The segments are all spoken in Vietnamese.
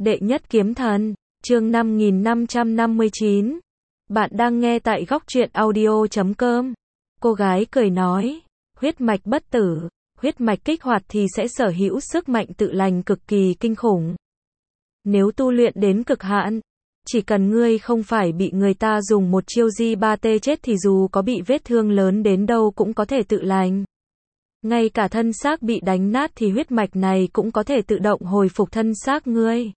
Đệ nhất kiếm thần, chương 5559. Bạn đang nghe tại góc truyện audio.com. Cô gái cười nói, huyết mạch bất tử, huyết mạch kích hoạt thì sẽ sở hữu sức mạnh tự lành cực kỳ kinh khủng. Nếu tu luyện đến cực hạn, chỉ cần ngươi không phải bị người ta dùng một chiêu G3T chết thì dù có bị vết thương lớn đến đâu cũng có thể tự lành. Ngay cả thân xác bị đánh nát thì huyết mạch này cũng có thể tự động hồi phục thân xác ngươi.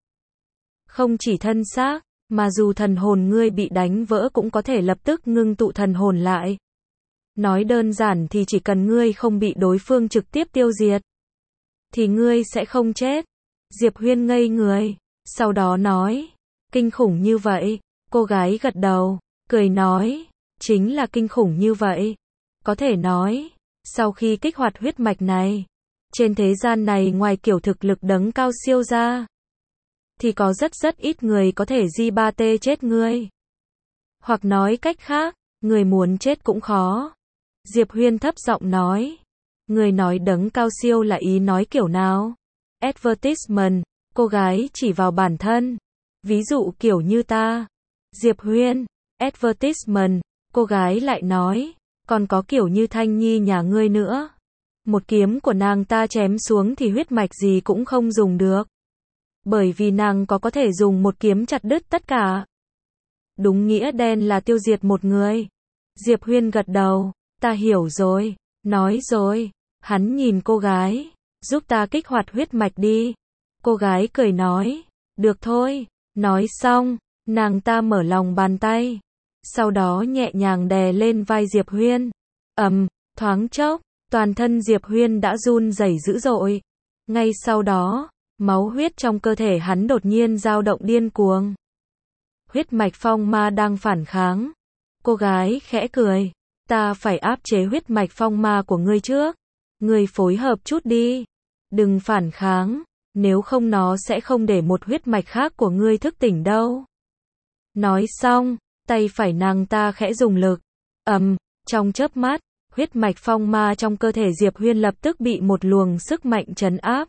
Không chỉ thân xác, mà dù thần hồn ngươi bị đánh vỡ cũng có thể lập tức ngưng tụ thần hồn lại. Nói đơn giản thì chỉ cần ngươi không bị đối phương trực tiếp tiêu diệt, thì ngươi sẽ không chết. Diệp Huyên ngây người, sau đó nói, kinh khủng như vậy. Cô gái gật đầu, cười nói, chính là kinh khủng như vậy. Có thể nói, sau khi kích hoạt huyết mạch này, trên thế gian này ngoài kiểu thực lực đấng cao siêu ra, thì có rất ít người có thể G3T chết ngươi. Hoặc nói cách khác, người muốn chết cũng khó. Diệp Huyên thấp giọng nói, người nói đấng cao siêu là ý nói kiểu nào? Advertisement, cô gái chỉ vào bản thân. Ví dụ kiểu như ta. Diệp Huyên, advertisement, cô gái lại nói, còn có kiểu như Thanh Nhi nhà ngươi nữa. Một kiếm của nàng ta chém xuống thì huyết mạch gì cũng không dùng được. Bởi vì nàng có thể dùng một kiếm chặt đứt tất cả. Đúng nghĩa đen là tiêu diệt một người. Diệp Huyên gật đầu, ta hiểu rồi, nói rồi. Hắn nhìn cô gái, giúp ta kích hoạt huyết mạch đi. Cô gái cười nói, được thôi. Nói xong, nàng ta mở lòng bàn tay, sau đó nhẹ nhàng đè lên vai Diệp Huyên. Thoáng chốc, toàn thân Diệp Huyên đã run rẩy dữ dội. Ngay sau đó, máu huyết trong cơ thể hắn đột nhiên dao động điên cuồng. Huyết mạch phong ma đang phản kháng. Cô gái khẽ cười, ta phải áp chế huyết mạch phong ma của ngươi trước. Ngươi phối hợp chút đi, đừng phản kháng, nếu không nó sẽ không để một huyết mạch khác của ngươi thức tỉnh đâu. Nói xong, tay phải nàng ta khẽ dùng lực. Trong chớp mắt, huyết mạch phong ma trong cơ thể Diệp Huyên lập tức bị một luồng sức mạnh trấn áp.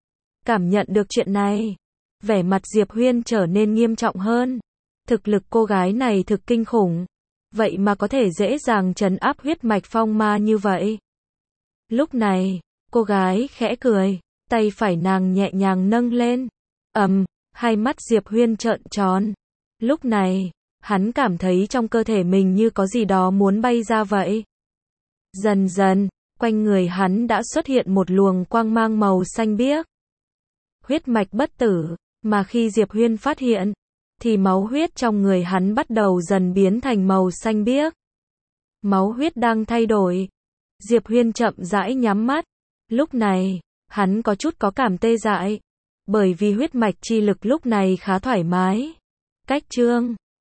Cảm nhận được chuyện này, vẻ mặt Diệp Huyên trở nên nghiêm trọng hơn. Thực lực cô gái này thực kinh khủng, vậy mà có thể dễ dàng trấn áp huyết mạch phong ma như vậy. Lúc này, cô gái khẽ cười, tay phải nàng nhẹ nhàng nâng lên. Hai mắt Diệp Huyên trợn tròn. Lúc này, hắn cảm thấy trong cơ thể mình như có gì đó muốn bay ra vậy. Dần dần, quanh người hắn đã xuất hiện một luồng quang mang màu xanh biếc. Huyết mạch bất tử, mà khi Diệp Huyên phát hiện, thì máu huyết trong người hắn bắt đầu dần biến thành màu xanh biếc. Máu huyết đang thay đổi. Diệp Huyên chậm rãi nhắm mắt. Lúc này, hắn có chút có cảm tê dại, bởi vì huyết mạch chi lực lúc này khá thoải mái. Cách chương